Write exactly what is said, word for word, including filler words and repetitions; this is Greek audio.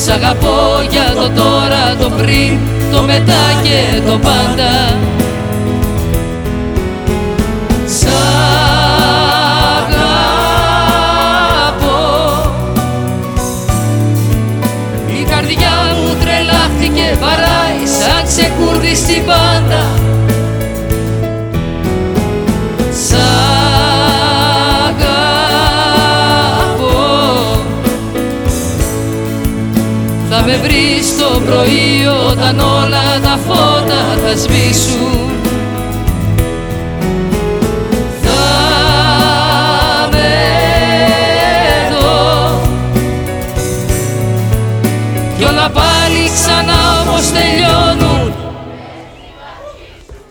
Σ' αγαπώ για το τώρα, το πριν, το μετά και το πάντα. Σ' αγαπώ. Η καρδιά μου τρελάχτηκε, βαράει σαν ξεκούρδι στην πάντα. Σ' θα με βρεις το πρωί όταν όλα τα φώτα θα σβήσουν. Θα με δω κι όλα πάλι ξανά όμως τελειώνουν.